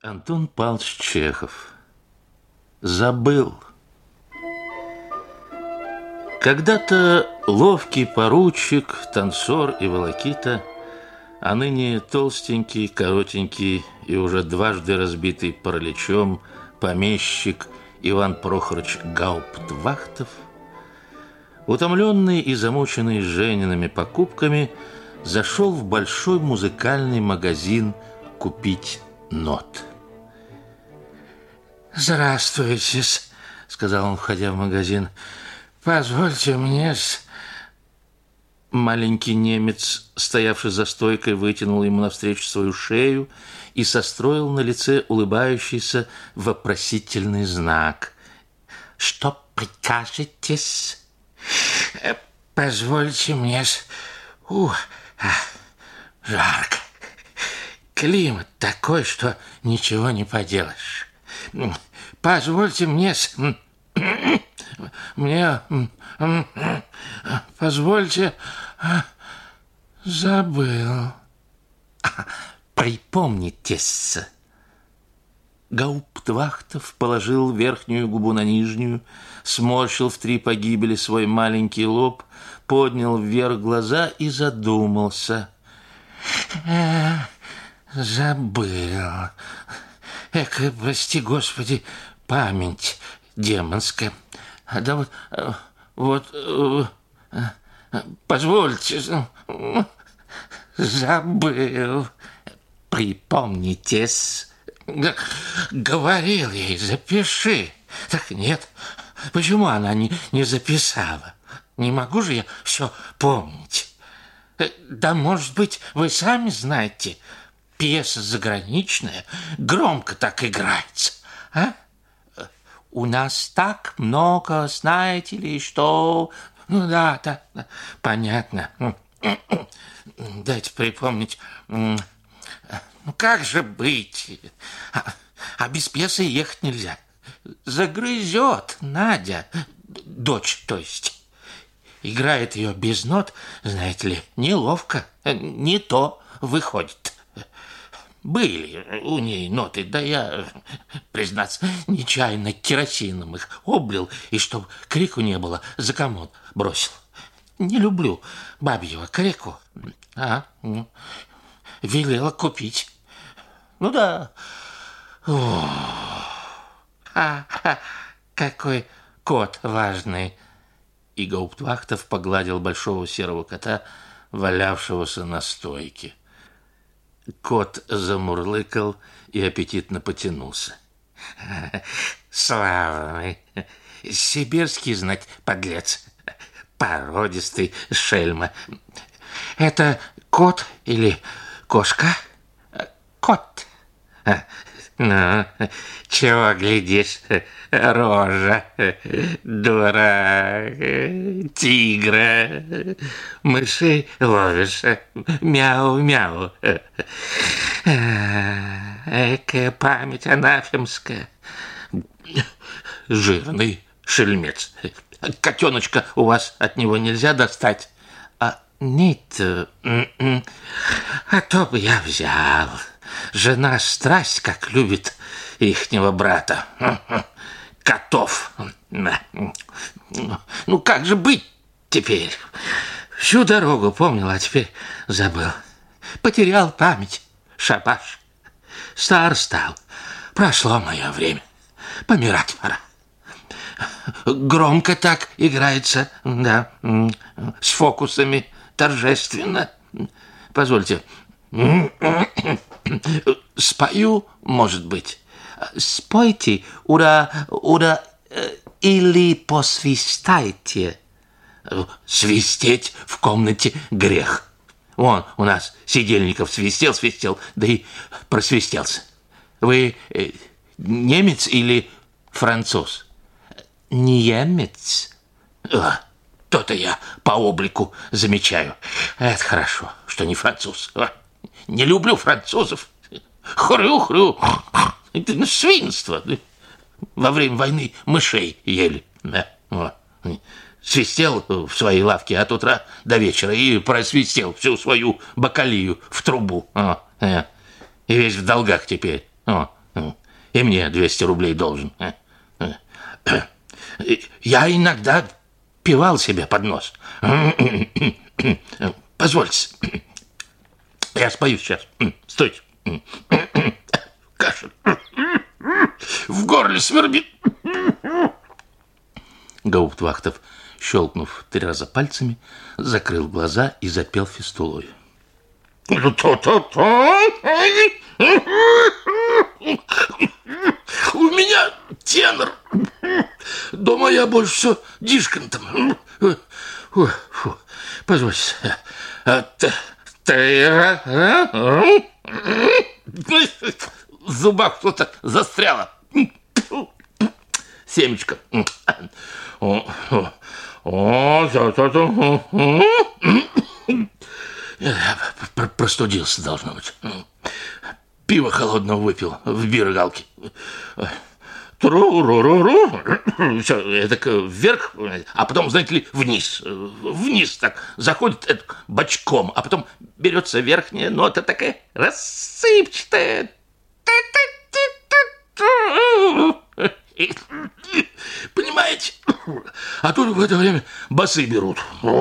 Антон Павлович Чехов. Забыл. Когда-то ловкий поручик, танцор и волокита, а ныне толстенький, коротенький и уже дважды разбитый параличом помещик Иван Прохорович Гауптвахтов, утомленный и замученный Жениными покупками, зашел в большой музыкальный магазин купить нот. «Здравствуйте», — сказал он, входя в магазин. «Позвольте мне...» Маленький немец, стоявший за стойкой, вытянул ему навстречу свою шею и состроил на лице улыбающийся вопросительный знак. «Что прикажете?» «Позвольте мне... жарко. Климат такой, что ничего не поделаешь. Позвольте мне... Позвольте... Забыл. Припомнитесь». Гауптвахтов положил верхнюю губу на нижнюю, сморщил в 3 погибели свой маленький лоб, поднял вверх глаза и задумался. Забыл. Прости, Господи, память демонская. Да вот, позвольте, забыл. Припомнитесь. Говорил ей, запиши. Так нет, почему она не записала? Не могу же я все помнить. Да, может быть, вы сами знаете, пьеса заграничная, громко так играется, а? У нас так много, знаете ли, что... Ну да, понятно. Дайте припомнить. Ну как же быть? А без пьесы ехать нельзя. Загрызет Надя, дочь, то есть. Играет ее без нот, знаете ли, неловко, не то выходит. Были у ней ноты, да я, признаться, нечаянно керосином их облил, и чтоб крику не было, за комод бросил. Не люблю бабьего крику. Велела купить. Ну да. Какой кот важный. И Гауптвахтов погладил большого серого кота, валявшегося на стойке. Кот замурлыкал и аппетитно потянулся. Славный, сибирский, знать, подлец, породистый шельма. Это кот или кошка? Кот. Ну, чего глядишь, рожа, дурак, тигра, мышей ловишь, мяу-мяу. Экая память анафемская. Жирный шельмец. Котеночка у вас от него нельзя достать? Нет, а то бы я взял. Жена страсть как любит ихнего брата. Котов. Ну как же быть теперь? Всю дорогу помнил, а теперь забыл. Потерял память. Шабаш. Стар стал. Прошло мое время. Помирать пора. Громко так играется, да, с фокусами, торжественно. Позвольте, спою, может быть. Спойте, ура, ура, или посвистайте. Свистеть в комнате грех. Вон у нас Сидельников свистел, да и просвистелся. Вы немец или француз? Немец. То-то я по облику замечаю. Это хорошо, что не француз. Не люблю французов. Хрю-хрю. Это свинство. Во время войны мышей ели. Свистел в своей лавке от утра до вечера и просвистел всю свою бакалию в трубу. И весь в долгах теперь. И мне 200 рублей должен. Я иногда пивал себе под нос. Позвольте. Я спою сейчас. Стойте. Кашель. В горле свербит. Гауптвахтов, щелкнув 3 раза пальцами, закрыл глаза и запел фистулой. У меня тенор. Дома я больше все дишкантом. Позвольте. В зубах что-то застряло. Семечко. Простудился, должно быть. Пиво холодного выпил в биргалке. Тру-ру-ру-ру. Все, это вверх, а потом, знаете ли, вниз. Вниз так заходит это бочком, а потом берется верхняя нота такая рассыпчатая. Понимаете? А тут в это время басы берут.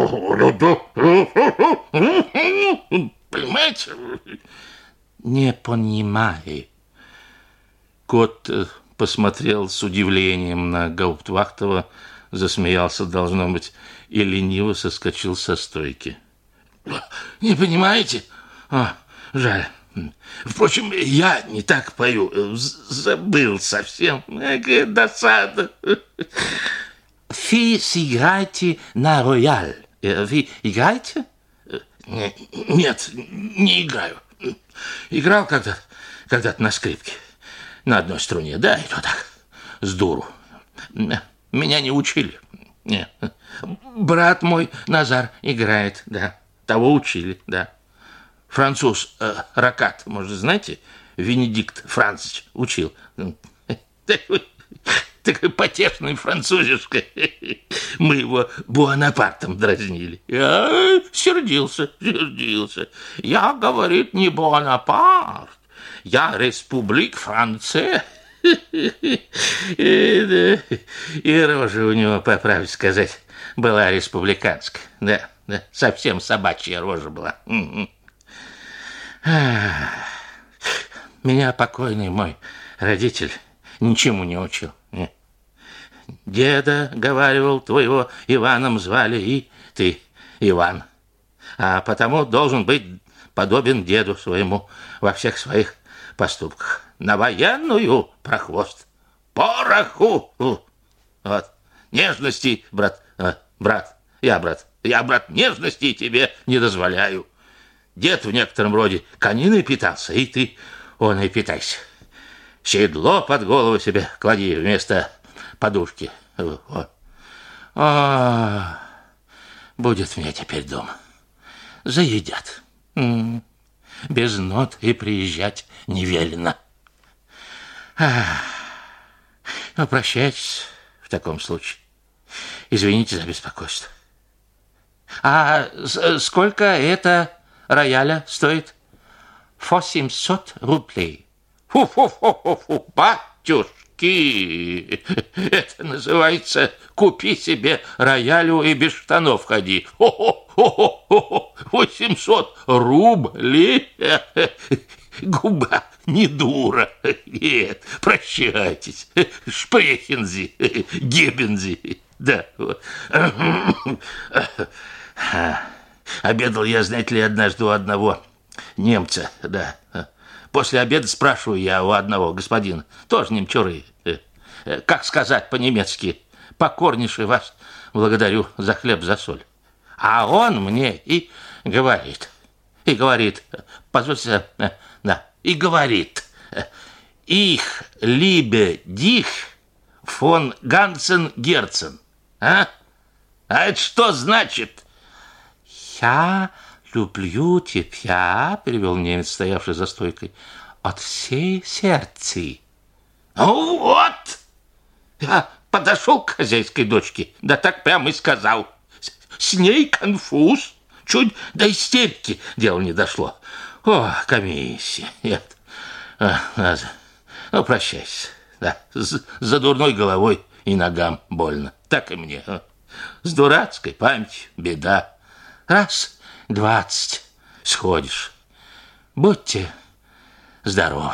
Понимаете? Не понимаю. Кот посмотрел с удивлением на Гауптвахтова, засмеялся, должно быть, и лениво соскочил со стойки. Не понимаете? Жаль. Впрочем, я не так пою. Забыл совсем. Какая досада. Вы сыграете на рояль. Вы играете? Нет, не играю. Играл когда-то на скрипке. На одной струне, да, и то так, с дуру. Меня не учили. Нет. Брат мой Назар играет, да. Того учили, да. Француз Ракат, может, знаете, Венедикт Францич учил. Такой потешный французишка. Мы его Буанапартом дразнили. Сердился. Я, говорит, не Буанапарт. Я республик Франция. И рожа у него, по правде сказать, была республиканская. Да, совсем собачья рожа была. Меня покойный мой родитель ничему не учил. Деда, говаривал, твоего Иваном звали, и ты Иван. А потому должен быть подобен деду своему во всех своих поступках. На военную прохвост, пороху. Вот. Нежности, брат, я нежности тебе не дозволяю. Дед в некотором роде кониной питался, и ты он и питайся. Седло под голову себе клади вместо подушки. Будет мне теперь дома. Заедят. Без нот и приезжать не велено. Ну, прощайтесь в таком случае. Извините за беспокойство. А сколько это рояля стоит? 800 рублей. Фу-фу-фу-фу-фу, батюшки! Это называется «купи себе роялю и без штанов ходи». 800 рублей? Губа не дура. Нет, прощайтесь. Шпрехензи, Гебензи. Да, вот. Обедал я, знаете ли, однажды у одного немца, да. После обеда спрашиваю я у одного господина, тоже немчуры, как сказать по-немецки: покорнейше вас благодарю за хлеб, за соль. А он мне и говорит, позвольте, да, и говорит: их либе дих фон Гансен Герцен. А это что значит? Я люблю тебя, перевел немец, стоявший за стойкой, от всей сердца. Ну вот! Я подошел к хозяйской дочке, да так прямо и сказал. С ней конфуз. Чуть до истерики дело не дошло. О, комиссия. Нет. Ну, прощайся. Да, за дурной головой и ногам больно. Так и мне. С дурацкой памятью беда. Раз 20 сходишь. Будьте здоровы.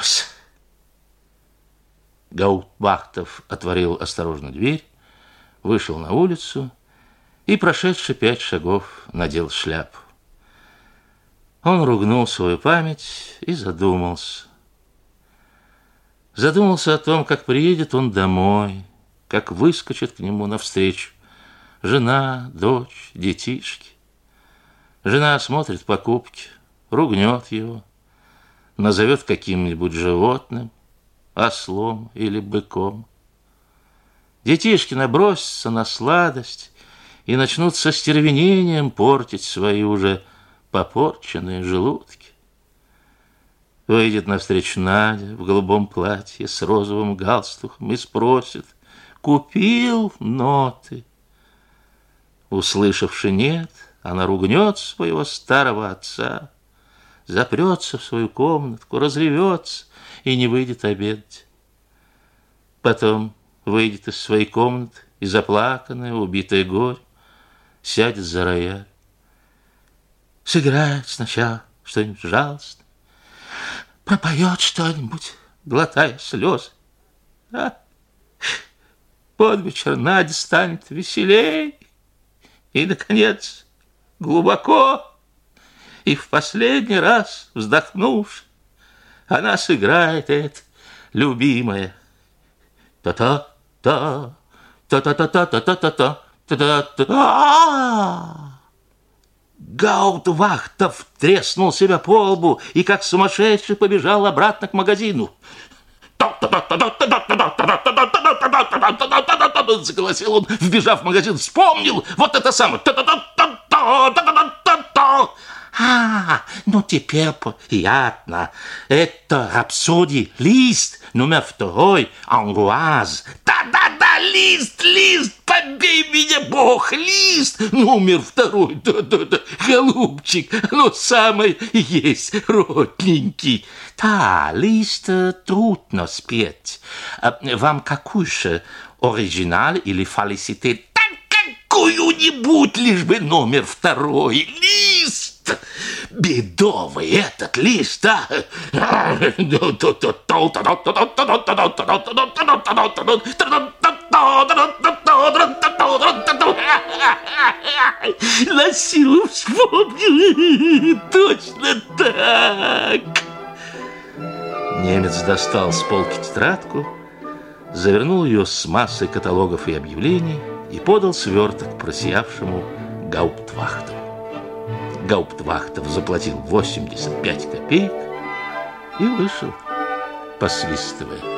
Гауптвахтов отворил осторожно дверь, вышел на улицу и, прошедший 5 шагов, надел шляпу. Он ругнул свою память и задумался. Задумался о том, как приедет он домой, как выскочит к нему навстречу жена, дочь, детишки. Жена осмотрит покупки, ругнет его, назовет каким-нибудь животным, ослом или быком. Детишки набросятся на сладость и начнут со стервенением портить свои уже попорченные желудки. Выйдет навстречу Надя в голубом платье с розовым галстухом и спросит: «Купил ноты?» Услышавши «нет», она ругнет своего старого отца, запрется в свою комнатку, разревется и не выйдет обедать. Потом выйдет из своей комнаты и, заплаканная, убитая горем, сядет за рояль. Сыграет сначала что-нибудь жалостное, пропоет что-нибудь, глотая слезы. Под вечер Надя станет веселей, и, наконец, глубоко и в последний раз вздохнувши, она сыграет это любимое. Та-та-та, та-та-та-та-та-та-та, та-та-та. Гауптвахтов треснул себя по лбу и, как сумасшедший, побежал обратно к магазину. Заголосил он, вбежав в магазин. Вспомнил! Вот это самое! Ну теперь понятно. Это рапсодия, лист номер 2, Ангуаз. Да-да-да, лист, побей меня, Бог, лист номер 2. Да-да-да, голубчик, ну самый есть родненький. Да, лист трудно спеть. Вам какой же, оригинал или фалиситет? Да какую-нибудь, лишь бы номер 2, лист. Бедовый этот лист, а? На силу вспомнил. Точно так. Немец достал с полки тетрадку, завернул ее с массой каталогов и объявлений и подал сверток просиявшему Гауптвахтову. Гауптвахтов заплатил 85 копеек и вышел, посвистывая.